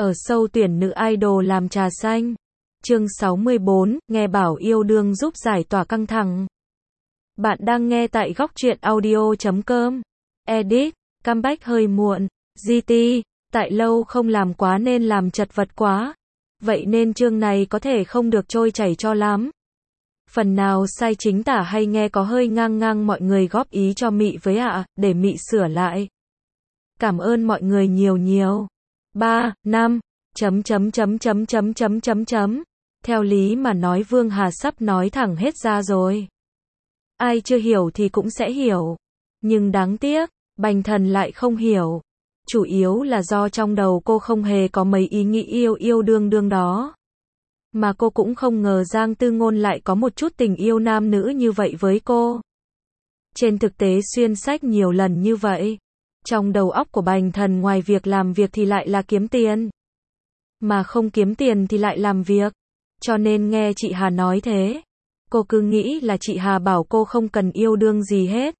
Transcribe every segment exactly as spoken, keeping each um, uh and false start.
Ở sâu tuyển nữ idol làm trà xanh. Chương sáu mươi bốn, nghe bảo yêu đương giúp giải tỏa căng thẳng. Bạn đang nghe tại góc truyện audio chấm com. Edit, comeback hơi muộn. giê tê, tại lâu không làm quá nên làm chật vật quá. Vậy nên chương này có thể không được trôi chảy cho lắm. Phần nào sai chính tả hay nghe có hơi ngang ngang mọi người góp ý cho Mị với ạ, à, để Mị sửa lại. Cảm ơn mọi người nhiều nhiều. ba, năm, chấm chấm chấm chấm chấm chấm chấm chấm. Theo lý mà nói Vương Hà sắp nói thẳng hết ra rồi. Ai chưa hiểu thì cũng sẽ hiểu. Nhưng đáng tiếc, Bành Thần lại không hiểu. Chủ yếu là do trong đầu cô không hề có mấy ý nghĩ yêu yêu đương đương đó. Mà cô cũng không ngờ Giang Tư Ngôn lại có một chút tình yêu nam nữ như vậy với cô. Trên thực tế xuyên sách nhiều lần như vậy. Trong đầu óc của Bành Thần ngoài việc làm việc thì lại là kiếm tiền. Mà không kiếm tiền thì lại làm việc. Cho nên nghe chị Hà nói thế, cô cứ nghĩ là chị Hà bảo cô không cần yêu đương gì hết.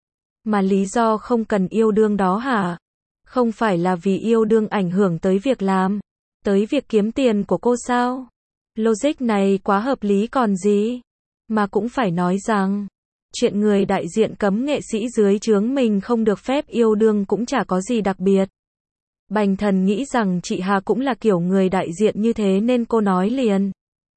Mà lý do không cần yêu đương đó hả? Không phải là vì yêu đương ảnh hưởng tới việc làm, tới việc kiếm tiền của cô sao? Logic này quá hợp lý còn gì. Mà cũng phải nói rằng, chuyện người đại diện cấm nghệ sĩ dưới trướng mình không được phép yêu đương cũng chả có gì đặc biệt. Bành Thần nghĩ rằng chị Hà cũng là kiểu người đại diện như thế nên cô nói liền.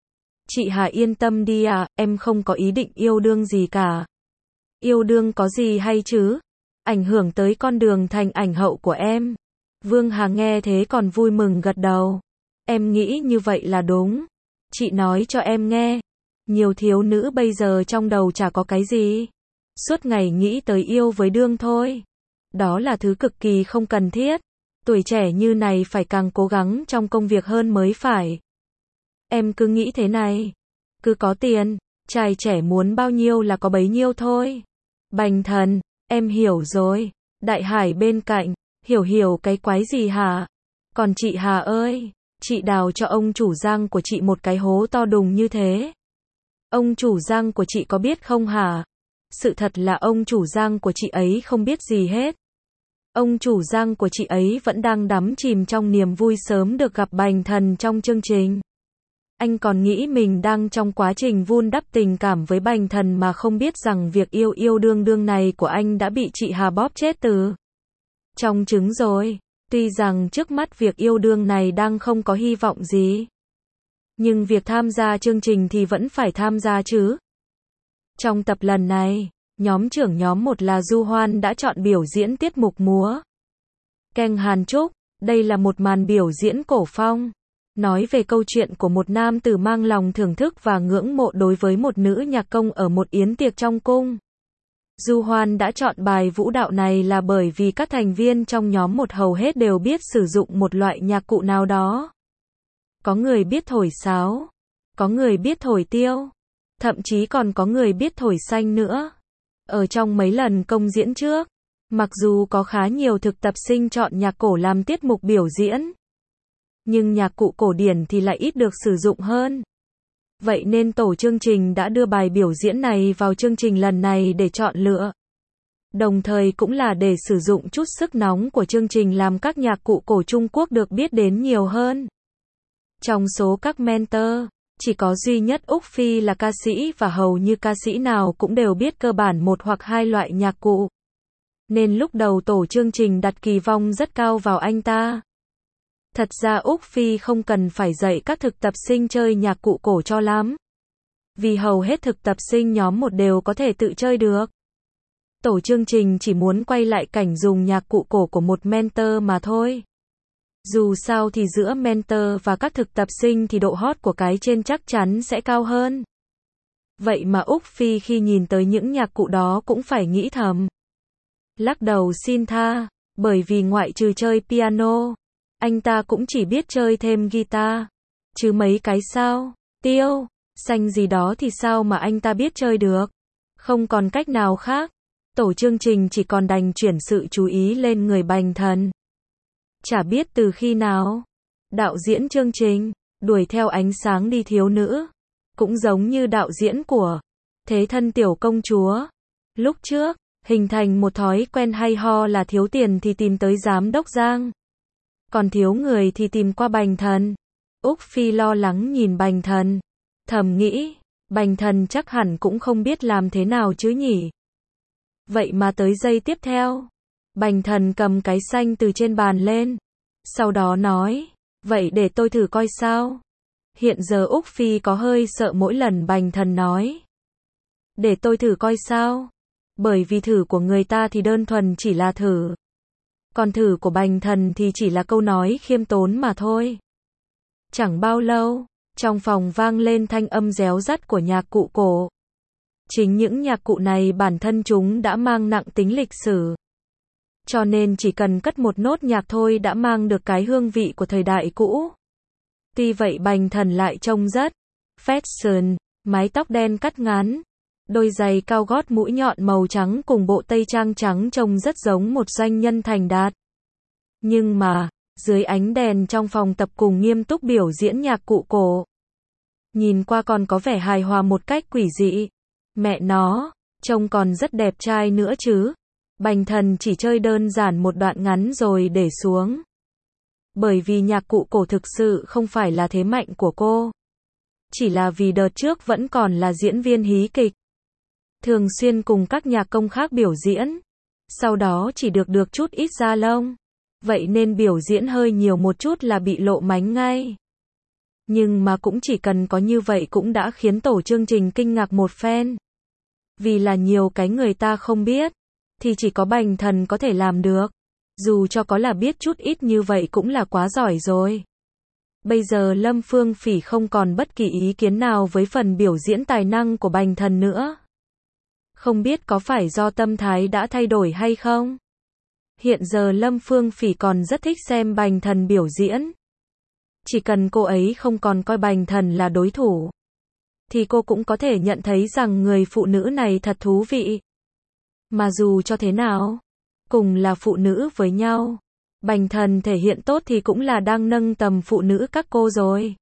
Chị Hà yên tâm đi ạ, à, em không có ý định yêu đương gì cả. Yêu đương có gì hay chứ? Ảnh hưởng tới con đường thành ảnh hậu của em. Vương Hà nghe thế còn vui mừng gật đầu. Em nghĩ như vậy là đúng. Chị nói cho em nghe. Nhiều thiếu nữ bây giờ trong đầu chả có cái gì. Suốt ngày nghĩ tới yêu với đương thôi. Đó là thứ cực kỳ không cần thiết. Tuổi trẻ như này phải càng cố gắng trong công việc hơn mới phải. Em cứ nghĩ thế này. Cứ có tiền, trai trẻ muốn bao nhiêu là có bấy nhiêu thôi. Bành Thần, em hiểu rồi. Đại Hải bên cạnh, hiểu hiểu cái quái gì hả? Còn chị Hà ơi, chị đào cho ông chủ Giang của chị một cái hố to đùng như thế. Ông chủ Giang của chị có biết không hả? Sự thật là ông chủ Giang của chị ấy không biết gì hết. Ông chủ Giang của chị ấy vẫn đang đắm chìm trong niềm vui sớm được gặp Bành Thần trong chương trình. Anh còn nghĩ mình đang trong quá trình vun đắp tình cảm với Bành Thần mà không biết rằng việc yêu yêu đương đương này của anh đã bị chị Hà bóp chết từ trong trứng rồi. Tuy rằng trước mắt việc yêu đương này đang không có hy vọng gì. Nhưng việc tham gia chương trình thì vẫn phải tham gia chứ. Trong tập lần này, nhóm trưởng nhóm một là Du Hoan đã chọn biểu diễn tiết mục múa Keng Hàn Trúc. Đây là một màn biểu diễn cổ phong. Nói về câu chuyện của một nam tử mang lòng thưởng thức và ngưỡng mộ đối với một nữ nhạc công ở một yến tiệc trong cung. Du Hoan đã chọn bài vũ đạo này là bởi vì các thành viên trong nhóm một hầu hết đều biết sử dụng một loại nhạc cụ nào đó. Có người biết thổi sáo, có người biết thổi tiêu, thậm chí còn có người biết thổi xanh nữa. Ở trong mấy lần công diễn trước, mặc dù có khá nhiều thực tập sinh chọn nhạc cổ làm tiết mục biểu diễn, nhưng nhạc cụ cổ điển thì lại ít được sử dụng hơn. Vậy nên tổ chương trình đã đưa bài biểu diễn này vào chương trình lần này để chọn lựa. Đồng thời cũng là để sử dụng chút sức nóng của chương trình làm các nhạc cụ cổ Trung Quốc được biết đến nhiều hơn. Trong số các mentor, chỉ có duy nhất Úc Phi là ca sĩ và hầu như ca sĩ nào cũng đều biết cơ bản một hoặc hai loại nhạc cụ. Nên lúc đầu tổ chương trình đặt kỳ vọng rất cao vào anh ta. Thật ra Úc Phi không cần phải dạy các thực tập sinh chơi nhạc cụ cổ cho lắm. Vì hầu hết thực tập sinh nhóm một đều có thể tự chơi được. Tổ chương trình chỉ muốn quay lại cảnh dùng nhạc cụ cổ của một mentor mà thôi. Dù sao thì giữa mentor và các thực tập sinh thì độ hot của cái trên chắc chắn sẽ cao hơn. Vậy mà Úc Phi khi nhìn tới những nhạc cụ đó cũng phải nghĩ thầm. Lắc đầu xin tha, bởi vì ngoại trừ chơi piano, anh ta cũng chỉ biết chơi thêm guitar. Chứ mấy cái sao, tiêu, xanh gì đó thì sao mà anh ta biết chơi được. Không còn cách nào khác. Tổ chương trình chỉ còn đành chuyển sự chú ý lên người Bành Thần. Chả biết từ khi nào, đạo diễn chương trình, đuổi theo ánh sáng đi thiếu nữ. Cũng giống như đạo diễn của Thế Thân Tiểu Công Chúa. Lúc trước, hình thành một thói quen hay ho là thiếu tiền thì tìm tới giám đốc Giang. còn thiếu người thì tìm qua Bành Thần. Úc Phi lo lắng nhìn Bành Thần, thầm nghĩ, Bành Thần chắc hẳn cũng không biết làm thế nào chứ nhỉ. Vậy mà tới giây tiếp theo, Bành Thần cầm cái xanh từ trên bàn lên, sau đó nói, vậy để tôi thử coi sao. Hiện giờ Úc Phi có hơi sợ mỗi lần Bành Thần nói, để tôi thử coi sao, bởi vì thử của người ta thì đơn thuần chỉ là thử, còn thử của Bành Thần thì chỉ là câu nói khiêm tốn mà thôi. Chẳng bao lâu, trong phòng vang lên thanh âm réo rắt của nhạc cụ cổ. Chính những nhạc cụ này bản thân chúng đã mang nặng tính lịch sử, cho nên chỉ cần cất một nốt nhạc thôi đã mang được cái hương vị của thời đại cũ. Tuy vậy Bành Thần lại trông rất fashion, mái tóc đen cắt ngắn, đôi giày cao gót mũi nhọn màu trắng cùng bộ tây trang trắng trông rất giống một doanh nhân thành đạt. Nhưng mà, dưới ánh đèn trong phòng tập cùng nghiêm túc biểu diễn nhạc cụ cổ, nhìn qua còn có vẻ hài hòa một cách quỷ dị. Mẹ nó, trông còn rất đẹp trai nữa chứ. Bành Thần chỉ chơi đơn giản một đoạn ngắn rồi để xuống. Bởi vì nhạc cụ cổ thực sự không phải là thế mạnh của cô. Chỉ là vì đợt trước vẫn còn là diễn viên hí kịch, thường xuyên cùng các nhạc công khác biểu diễn, sau đó chỉ được được chút ít da lông, vậy nên biểu diễn hơi nhiều một chút là bị lộ mánh ngay. Nhưng mà cũng chỉ cần có như vậy cũng đã khiến tổ chương trình kinh ngạc một phen. Vì là nhiều cái người ta không biết, thì chỉ có Bành Thần có thể làm được. Dù cho có là biết chút ít như vậy cũng là quá giỏi rồi. Bây giờ Lâm Phương Phỉ không còn bất kỳ ý kiến nào với phần biểu diễn tài năng của Bành Thần nữa. Không biết có phải do tâm thái đã thay đổi hay không? Hiện giờ Lâm Phương Phỉ còn rất thích xem Bành Thần biểu diễn. Chỉ cần cô ấy không còn coi Bành Thần là đối thủ, thì cô cũng có thể nhận thấy rằng người phụ nữ này thật thú vị. Mà dù cho thế nào, cùng là phụ nữ với nhau, Bành Thần thể hiện tốt thì cũng là đang nâng tầm phụ nữ các cô rồi.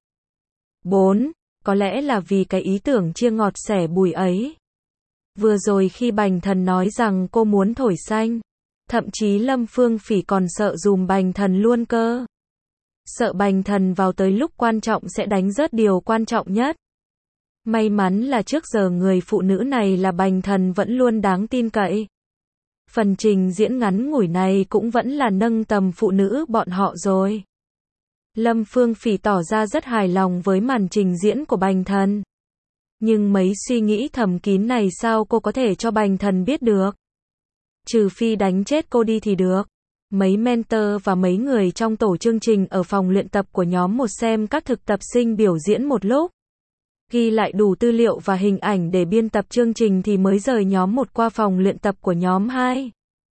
bốn. Có lẽ là vì cái ý tưởng chia ngọt sẻ bùi ấy. Vừa rồi khi Bành Thần nói rằng cô muốn thổi xanh, thậm chí Lâm Phương Phỉ còn sợ dùm Bành Thần luôn cơ. Sợ Bành Thần vào tới lúc quan trọng sẽ đánh rớt điều quan trọng nhất. May mắn là trước giờ người phụ nữ này là Bành Thần vẫn luôn đáng tin cậy. Phần trình diễn ngắn ngủi này cũng vẫn là nâng tầm phụ nữ bọn họ rồi. Lâm Phương Phỉ tỏ ra rất hài lòng với màn trình diễn của Bành Thần. Nhưng mấy suy nghĩ thầm kín này sao cô có thể cho Bành Thần biết được? Trừ phi đánh chết cô đi thì được. Mấy mentor và mấy người trong tổ chương trình ở phòng luyện tập của nhóm một xem các thực tập sinh biểu diễn một lúc, ghi lại đủ tư liệu và hình ảnh để biên tập chương trình thì mới rời nhóm một qua phòng luyện tập của nhóm hai.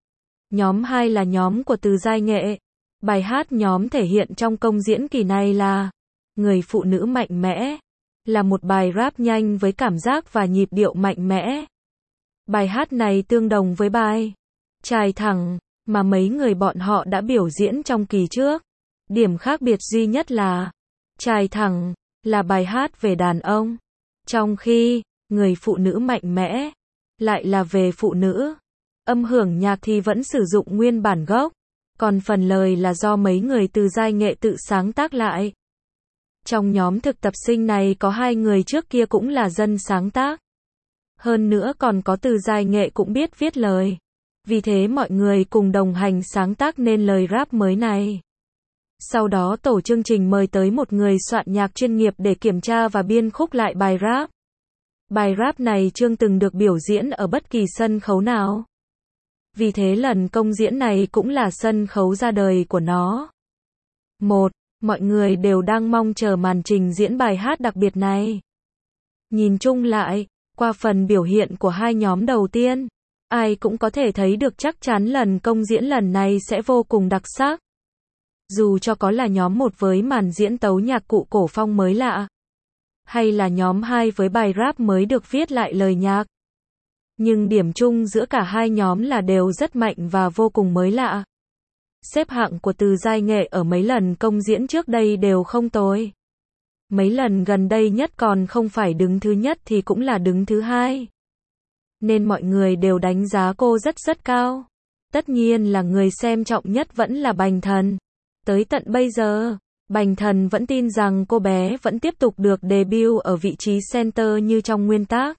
Nhóm hai là nhóm của Từ Giai Nghệ. Bài hát nhóm thể hiện trong công diễn kỳ này là Người phụ nữ mạnh mẽ, là một bài rap nhanh với cảm giác và nhịp điệu mạnh mẽ. Bài hát này tương đồng với bài Chài Thẳng mà mấy người bọn họ đã biểu diễn trong kỳ trước. Điểm khác biệt duy nhất là Chài Thẳng là bài hát về đàn ông, trong khi Người phụ nữ mạnh mẽ lại là về phụ nữ. Âm hưởng nhạc thì vẫn sử dụng nguyên bản gốc, còn phần lời là do mấy người Từ Giai Nghệ tự sáng tác lại. Trong nhóm thực tập sinh này có hai người trước kia cũng là dân sáng tác. Hơn nữa còn có Từ Giai Nghệ cũng biết viết lời. Vì thế mọi người cùng đồng hành sáng tác nên lời rap mới này. Sau đó tổ chương trình mời tới một người soạn nhạc chuyên nghiệp để kiểm tra và biên khúc lại bài rap. Bài rap này chưa từng được biểu diễn ở bất kỳ sân khấu nào. Vì thế lần công diễn này cũng là sân khấu ra đời của nó. một. Mọi người đều đang mong chờ màn trình diễn bài hát đặc biệt này. Nhìn chung lại, qua phần biểu hiện của hai nhóm đầu tiên, ai cũng có thể thấy được chắc chắn lần công diễn lần này sẽ vô cùng đặc sắc. Dù cho có là nhóm một với màn diễn tấu nhạc cụ cổ phong mới lạ, hay là nhóm hai với bài rap mới được viết lại lời nhạc. Nhưng điểm chung giữa cả hai nhóm là đều rất mạnh và vô cùng mới lạ. Xếp hạng của Từ Giai Nghệ ở mấy lần công diễn trước đây đều không tồi. Mấy lần gần đây nhất còn không phải đứng thứ nhất thì cũng là đứng thứ hai. Nên mọi người đều đánh giá cô rất rất cao. Tất nhiên là người xem trọng nhất vẫn là Bành Thần. Tới tận bây giờ, Bành Thần vẫn tin rằng cô bé vẫn tiếp tục được debut ở vị trí center như trong nguyên tác.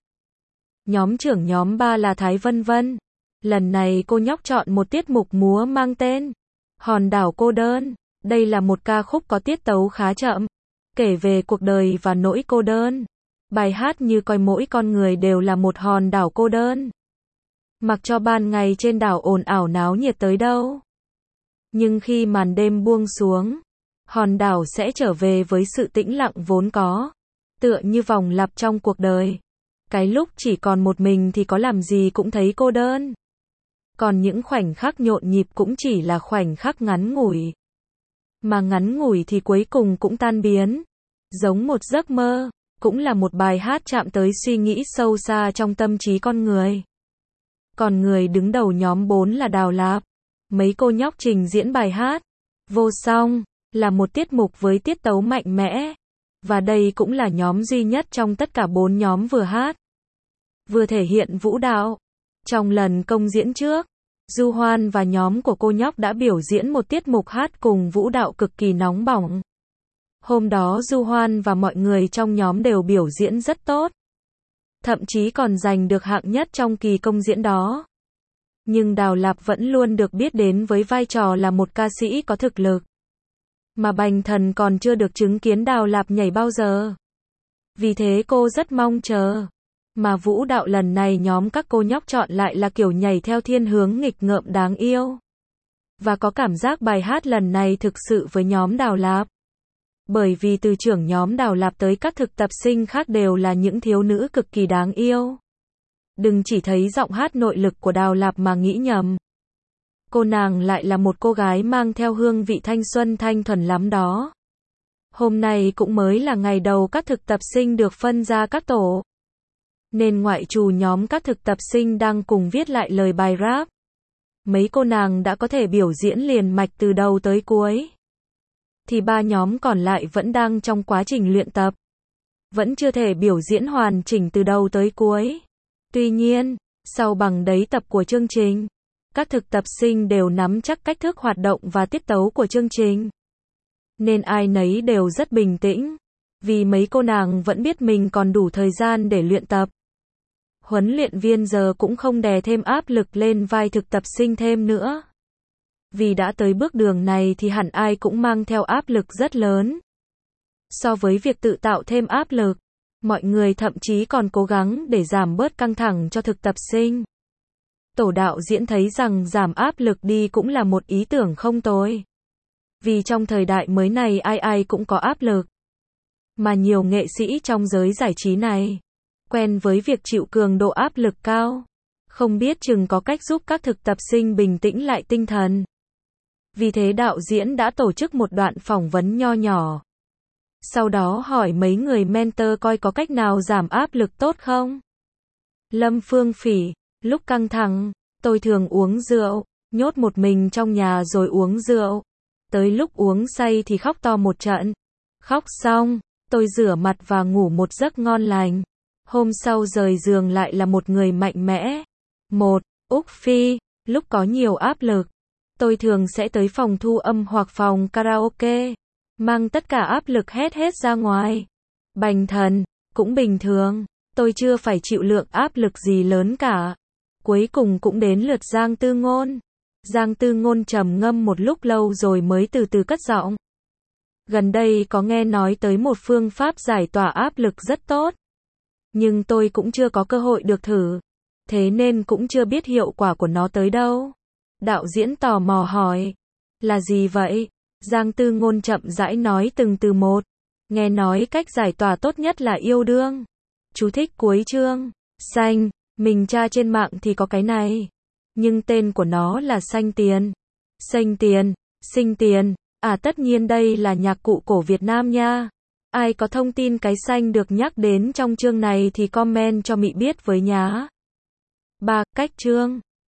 Nhóm trưởng nhóm ba là Thái Vân Vân. Lần này cô nhóc chọn một tiết mục múa mang tên Hòn đảo cô đơn. Đây là một ca khúc có tiết tấu khá chậm, kể về cuộc đời và nỗi cô đơn. Bài hát như coi mỗi con người đều là một hòn đảo cô đơn. Mặc cho ban ngày trên đảo ồn ào náo nhiệt tới đâu, nhưng khi màn đêm buông xuống, hòn đảo sẽ trở về với sự tĩnh lặng vốn có, tựa như vòng lặp trong cuộc đời. Cái lúc chỉ còn một mình thì có làm gì cũng thấy cô đơn. Còn những khoảnh khắc nhộn nhịp cũng chỉ là khoảnh khắc ngắn ngủi. Mà ngắn ngủi thì cuối cùng cũng tan biến. Giống một giấc mơ, cũng là một bài hát chạm tới suy nghĩ sâu xa trong tâm trí con người. Còn người đứng đầu nhóm bốn là Đào Lạp. Mấy cô nhóc trình diễn bài hát Vô Song là một tiết mục với tiết tấu mạnh mẽ. Và đây cũng là nhóm duy nhất trong tất cả bốn nhóm vừa hát, vừa thể hiện vũ đạo. Trong lần công diễn trước, Du Hoan và nhóm của cô nhóc đã biểu diễn một tiết mục hát cùng vũ đạo cực kỳ nóng bỏng. Hôm đó Du Hoan và mọi người trong nhóm đều biểu diễn rất tốt. Thậm chí còn giành được hạng nhất trong kỳ công diễn đó. Nhưng Đào Lạp vẫn luôn được biết đến với vai trò là một ca sĩ có thực lực. Mà Bành Thần còn chưa được chứng kiến Đào Lạp nhảy bao giờ. Vì thế cô rất mong chờ. Mà vũ đạo lần này nhóm các cô nhóc chọn lại là kiểu nhảy theo thiên hướng nghịch ngợm đáng yêu. Và có cảm giác bài hát lần này thực sự với nhóm Đào Lạp. Bởi vì từ trưởng nhóm Đào Lạp tới các thực tập sinh khác đều là những thiếu nữ cực kỳ đáng yêu. Đừng chỉ thấy giọng hát nội lực của Đào Lạp mà nghĩ nhầm. Cô nàng lại là một cô gái mang theo hương vị thanh xuân thanh thuần lắm đó. Hôm nay cũng mới là ngày đầu các thực tập sinh được phân ra các tổ. Nên ngoại trù nhóm các thực tập sinh đang cùng viết lại lời bài rap. Mấy cô nàng đã có thể biểu diễn liền mạch từ đầu tới cuối. Thì ba nhóm còn lại vẫn đang trong quá trình luyện tập. Vẫn chưa thể biểu diễn hoàn chỉnh từ đầu tới cuối. Tuy nhiên, sau bằng đấy tập của chương trình, các thực tập sinh đều nắm chắc cách thức hoạt động và tiết tấu của chương trình. Nên ai nấy đều rất bình tĩnh. Vì mấy cô nàng vẫn biết mình còn đủ thời gian để luyện tập. Huấn luyện viên giờ cũng không đè thêm áp lực lên vai thực tập sinh thêm nữa. Vì đã tới bước đường này thì hẳn ai cũng mang theo áp lực rất lớn. So với việc tự tạo thêm áp lực, mọi người thậm chí còn cố gắng để giảm bớt căng thẳng cho thực tập sinh. Tổ đạo diễn thấy rằng giảm áp lực đi cũng là một ý tưởng không tồi. Vì trong thời đại mới này ai ai cũng có áp lực. Mà nhiều nghệ sĩ trong giới giải trí này quen với việc chịu cường độ áp lực cao. Không biết chừng có cách giúp các thực tập sinh bình tĩnh lại tinh thần. Vì thế đạo diễn đã tổ chức một đoạn phỏng vấn nho nhỏ. Sau đó hỏi mấy người mentor coi có cách nào giảm áp lực tốt không. Lâm Phương Phỉ: lúc căng thẳng, tôi thường uống rượu, nhốt một mình trong nhà rồi uống rượu. Tới lúc uống say thì khóc to một trận. Khóc xong, tôi rửa mặt và ngủ một giấc ngon lành. Hôm sau rời giường lại là một người mạnh mẽ. một. Úc Phi: lúc có nhiều áp lực, tôi thường sẽ tới phòng thu âm hoặc phòng karaoke, mang tất cả áp lực hết hết ra ngoài. Bành Thần: cũng bình thường, tôi chưa phải chịu lượng áp lực gì lớn cả. Cuối cùng cũng đến lượt Giang Tư Ngôn. Giang Tư Ngôn trầm ngâm một lúc lâu rồi mới từ từ cất giọng. Gần đây có nghe nói tới một phương pháp giải tỏa áp lực rất tốt. Nhưng tôi cũng chưa có cơ hội được thử. Thế nên cũng chưa biết hiệu quả của nó tới đâu. Đạo diễn tò mò hỏi. Là gì vậy? Giang Tư Ngôn chậm rãi nói từng từ một. Nghe nói cách giải tỏa tốt nhất là yêu đương. Chú thích cuối chương. Xanh, mình tra trên mạng thì có cái này. Nhưng tên của nó là xanh tiền. Xanh tiền, sinh tiền. À tất nhiên đây là nhạc cụ cổ Việt Nam nha. Ai có thông tin cái xanh được nhắc đến trong chương này thì comment cho Mị biết với nhá. ba. Cách chương.